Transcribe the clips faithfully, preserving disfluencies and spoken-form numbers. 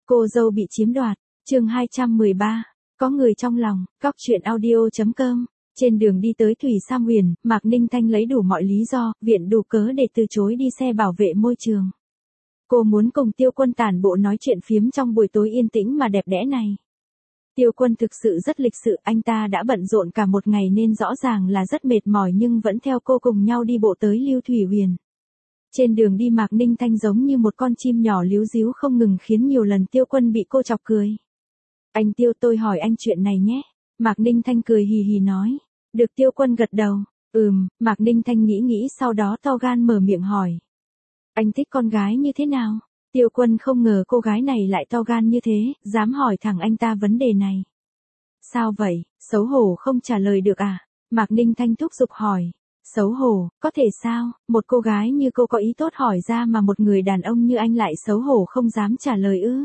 Cô dâu bị chiếm đoạt, chương hai trăm mười ba, có người trong lòng, góc truyện audio.com. Trên đường đi tới Thủy Sam Huyền, Mạc Ninh Thanh lấy đủ mọi lý do, viện đủ cớ để từ chối đi xe bảo vệ môi trường. Cô muốn cùng Tiêu Quân tản bộ nói chuyện phiếm trong buổi tối yên tĩnh mà đẹp đẽ này. Tiêu Quân thực sự rất lịch sự, anh ta đã bận rộn cả một ngày nên rõ ràng là rất mệt mỏi nhưng vẫn theo cô cùng nhau đi bộ tới Lưu Thủy Huyền. Trên đường đi Mạc Ninh Thanh giống như một con chim nhỏ líu díu không ngừng khiến nhiều lần Tiêu Quân bị cô chọc cười. Anh Tiêu, tôi hỏi anh chuyện này nhé. Mạc Ninh Thanh cười hì hì nói. Được, Tiêu Quân gật đầu. Ừm, Mạc Ninh Thanh nghĩ nghĩ sau đó to gan mở miệng hỏi. Anh thích con gái như thế nào? Tiêu Quân không ngờ cô gái này lại to gan như thế, dám hỏi thẳng anh ta vấn đề này. Sao vậy, xấu hổ không trả lời được à? Mạc Ninh Thanh thúc giục hỏi. Xấu hổ, có thể sao, một cô gái như cô có ý tốt hỏi ra mà một người đàn ông như anh lại xấu hổ không dám trả lời ư?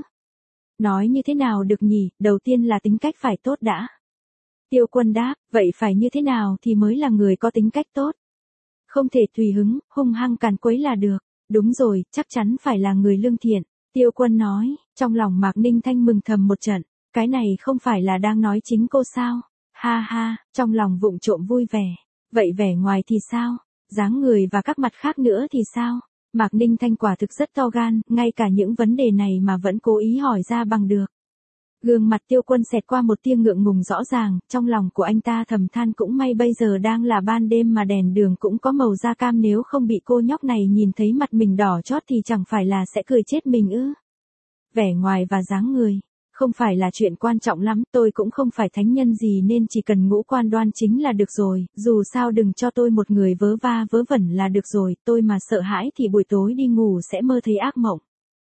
Nói như thế nào được nhỉ, đầu tiên là tính cách phải tốt đã. Tiêu Quân đáp, vậy phải như thế nào thì mới là người có tính cách tốt? Không thể tùy hứng, hung hăng càn quấy là được. Đúng rồi, chắc chắn phải là người lương thiện. Tiêu Quân nói, trong lòng Mạc Ninh Thanh mừng thầm một trận. Cái này không phải là đang nói chính cô sao? Ha ha, trong lòng vụng trộm vui vẻ. Vậy vẻ ngoài thì sao? Dáng người và các mặt khác nữa thì sao? Mạc Ninh Thanh quả thực rất to gan, ngay cả những vấn đề này mà vẫn cố ý hỏi ra bằng được. Gương mặt Tiêu Quân xẹt qua một tia ngượng ngùng rõ ràng, trong lòng của anh ta thầm than cũng may bây giờ đang là ban đêm mà đèn đường cũng có màu da cam, nếu không bị cô nhóc này nhìn thấy mặt mình đỏ chót thì chẳng phải là sẽ cười chết mình ư. Vẻ ngoài và dáng người, không phải là chuyện quan trọng lắm, tôi cũng không phải thánh nhân gì nên chỉ cần ngũ quan đoan chính là được rồi, dù sao đừng cho tôi một người vớ va vớ vẩn là được rồi, tôi mà sợ hãi thì buổi tối đi ngủ sẽ mơ thấy ác mộng.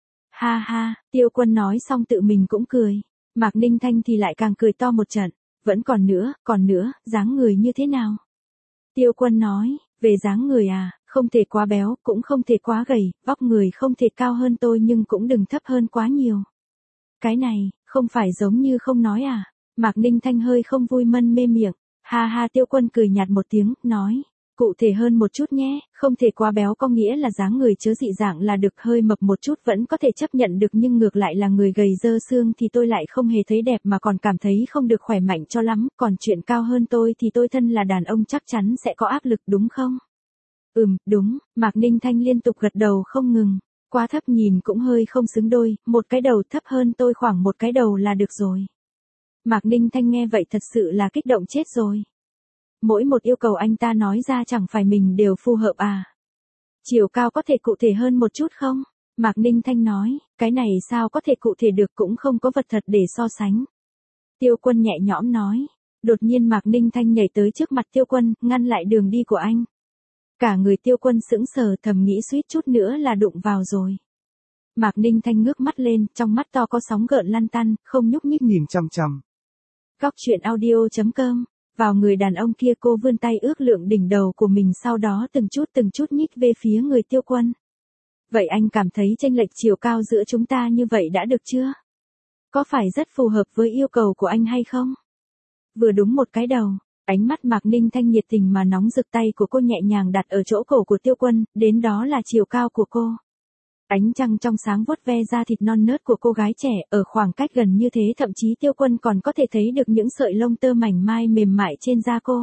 Ha ha, Tiêu Quân nói xong tự mình cũng cười. Mạc Ninh Thanh thì lại càng cười to một trận. Vẫn còn nữa, còn nữa, dáng người như thế nào? Tiêu Quân nói, về dáng người à, không thể quá béo, cũng không thể quá gầy, vóc người không thể cao hơn tôi nhưng cũng đừng thấp hơn quá nhiều. Cái này, không phải giống như không nói à? Mạc Ninh Thanh hơi không vui mân mê miệng. Ha ha, Tiêu Quân cười nhạt một tiếng, nói. Cụ thể hơn một chút nhé, không thể quá béo có nghĩa là dáng người chớ dị dạng là được, hơi mập một chút vẫn có thể chấp nhận được nhưng ngược lại là người gầy dơ xương thì tôi lại không hề thấy đẹp mà còn cảm thấy không được khỏe mạnh cho lắm, còn chuyện cao hơn tôi thì tôi thân là đàn ông chắc chắn sẽ có áp lực đúng không? Ừm, đúng, Mạc Ninh Thanh liên tục gật đầu không ngừng, quá thấp nhìn cũng hơi không xứng đôi, một cái đầu thấp hơn tôi khoảng một cái đầu là được rồi. Mạc Ninh Thanh nghe vậy thật sự là kích động chết rồi. Mỗi một yêu cầu anh ta nói ra chẳng phải mình đều phù hợp à? Chiều cao có thể cụ thể hơn một chút không? Mạc Ninh Thanh nói, cái này sao có thể cụ thể được, cũng không có vật thật để so sánh. Tiêu Quân nhẹ nhõm nói. Đột nhiên Mạc Ninh Thanh nhảy tới trước mặt Tiêu Quân, ngăn lại đường đi của anh. Cả người Tiêu Quân sững sờ, thầm nghĩ suýt chút nữa là đụng vào rồi. Mạc Ninh Thanh ngước mắt lên, trong mắt to có sóng gợn lăn tăn, không nhúc nhích nhìn chằm chằm. Góc truyện audio.com. Vào người đàn ông kia, cô vươn tay ước lượng đỉnh đầu của mình, sau đó từng chút từng chút nhích về phía người Tiêu Quân. Vậy anh cảm thấy chênh lệch chiều cao giữa chúng ta như vậy đã được chưa? Có phải rất phù hợp với yêu cầu của anh hay không? Vừa đúng một cái đầu, ánh mắt Mạc Ninh Thanh nhiệt tình mà nóng rực, tay của cô nhẹ nhàng đặt ở chỗ cổ của Tiêu Quân, đến đó là chiều cao của cô. Ánh trăng trong sáng vuốt ve da thịt non nớt của cô gái trẻ, ở khoảng cách gần như thế thậm chí Tiêu Quân còn có thể thấy được những sợi lông tơ mảnh mai mềm mại trên da cô.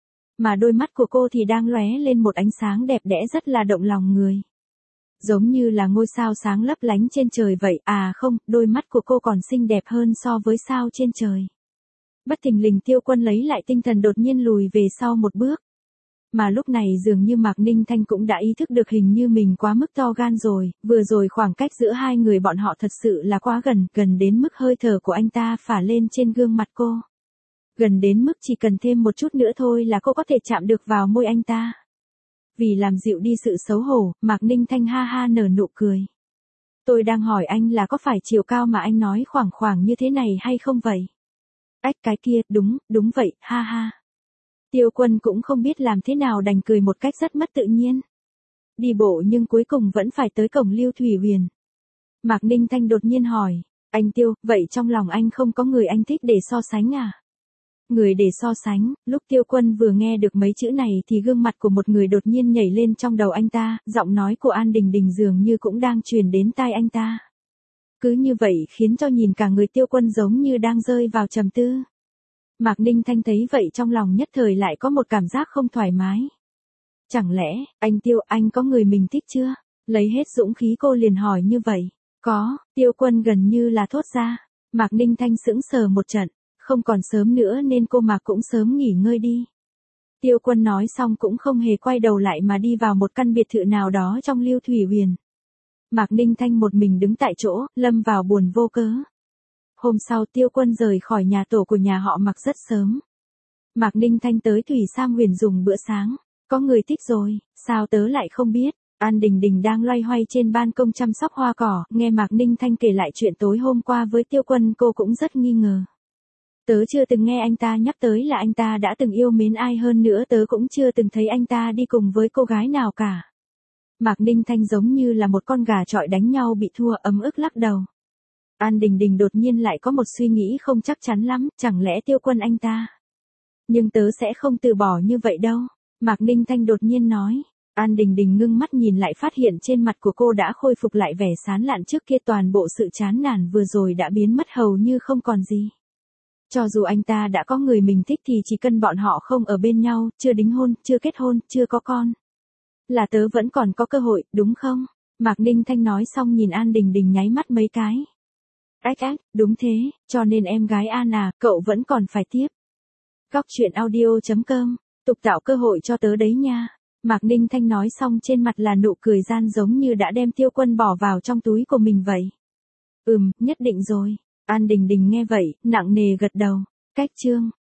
Mà đôi mắt của cô thì đang lóe lên một ánh sáng đẹp đẽ rất là động lòng người. Giống như là ngôi sao sáng lấp lánh trên trời vậy, à không, đôi mắt của cô còn xinh đẹp hơn so với sao trên trời. Bất thình lình Tiêu Quân lấy lại tinh thần, đột nhiên lùi về sau một bước. Mà lúc này dường như Mạc Ninh Thanh cũng đã ý thức được hình như mình quá mức to gan rồi, vừa rồi khoảng cách giữa hai người bọn họ thật sự là quá gần, gần đến mức hơi thở của anh ta phả lên trên gương mặt cô. Gần đến mức chỉ cần thêm một chút nữa thôi là cô có thể chạm được vào môi anh ta. Vì làm dịu đi sự xấu hổ, Mạc Ninh Thanh ha ha nở nụ cười. Tôi đang hỏi anh là có phải chiều cao mà anh nói khoảng khoảng như thế này hay không vậy? Ách, cái kia, đúng, đúng vậy, ha ha. Tiêu Quân cũng không biết làm thế nào đành cười một cách rất mất tự nhiên. Đi bộ nhưng cuối cùng vẫn phải tới cổng Lưu Thủy Huyền. Mạc Ninh Thanh đột nhiên hỏi, anh Tiêu, vậy trong lòng anh không có người anh thích để so sánh à? Người để so sánh, lúc Tiêu Quân vừa nghe được mấy chữ này thì gương mặt của một người đột nhiên nhảy lên trong đầu anh ta, giọng nói của An Đình Đình dường như cũng đang truyền đến tai anh ta. Cứ như vậy khiến cho nhìn cả người Tiêu Quân giống như đang rơi vào trầm tư. Mạc Ninh Thanh thấy vậy trong lòng nhất thời lại có một cảm giác không thoải mái. Chẳng lẽ, anh Tiêu, anh có người mình thích chưa? Lấy hết dũng khí cô liền hỏi như vậy. Có, Tiêu Quân gần như là thốt ra. Mạc Ninh Thanh sững sờ một trận, không còn sớm nữa nên cô Mạc cũng sớm nghỉ ngơi đi. Tiêu Quân nói xong cũng không hề quay đầu lại mà đi vào một căn biệt thự nào đó trong Lưu Thủy Huyền. Mạc Ninh Thanh một mình đứng tại chỗ, lâm vào buồn vô cớ. Hôm sau Tiêu Quân rời khỏi nhà tổ của nhà họ Mạc rất sớm. Mạc Ninh Thanh tới Thủy Sam Huyền dùng bữa sáng. Có người thích rồi, sao tớ lại không biết? An Đình Đình đang loay hoay trên ban công chăm sóc hoa cỏ, nghe Mạc Ninh Thanh kể lại chuyện tối hôm qua với Tiêu Quân cô cũng rất nghi ngờ. Tớ chưa từng nghe anh ta nhắc tới là anh ta đã từng yêu mến ai, hơn nữa tớ cũng chưa từng thấy anh ta đi cùng với cô gái nào cả. Mạc Ninh Thanh giống như là một con gà chọi đánh nhau bị thua, ấm ức lắc đầu. An Đình Đình đột nhiên lại có một suy nghĩ không chắc chắn lắm, chẳng lẽ Tiêu Quân anh ta. Nhưng tớ sẽ không từ bỏ như vậy đâu, Mạc Ninh Thanh đột nhiên nói. An Đình Đình ngưng mắt nhìn lại phát hiện trên mặt của cô đã khôi phục lại vẻ sán lạn trước kia, toàn bộ sự chán nản vừa rồi đã biến mất hầu như không còn gì. Cho dù anh ta đã có người mình thích thì chỉ cần bọn họ không ở bên nhau, chưa đính hôn, chưa kết hôn, chưa có con, là tớ vẫn còn có cơ hội, đúng không? Mạc Ninh Thanh nói xong nhìn An Đình Đình nháy mắt mấy cái. Ách ách, đúng thế, cho nên em gái An à, cậu vẫn còn phải tiếp. Góc truyện audio chấm com, tục tạo cơ hội cho tớ đấy nha. Mạc Ninh Thanh nói xong trên mặt là nụ cười gian giống như đã đem Tiêu Quân bỏ vào trong túi của mình vậy. Ừm, nhất định rồi. An Đình Đình nghe vậy, nặng nề gật đầu. Cách chương.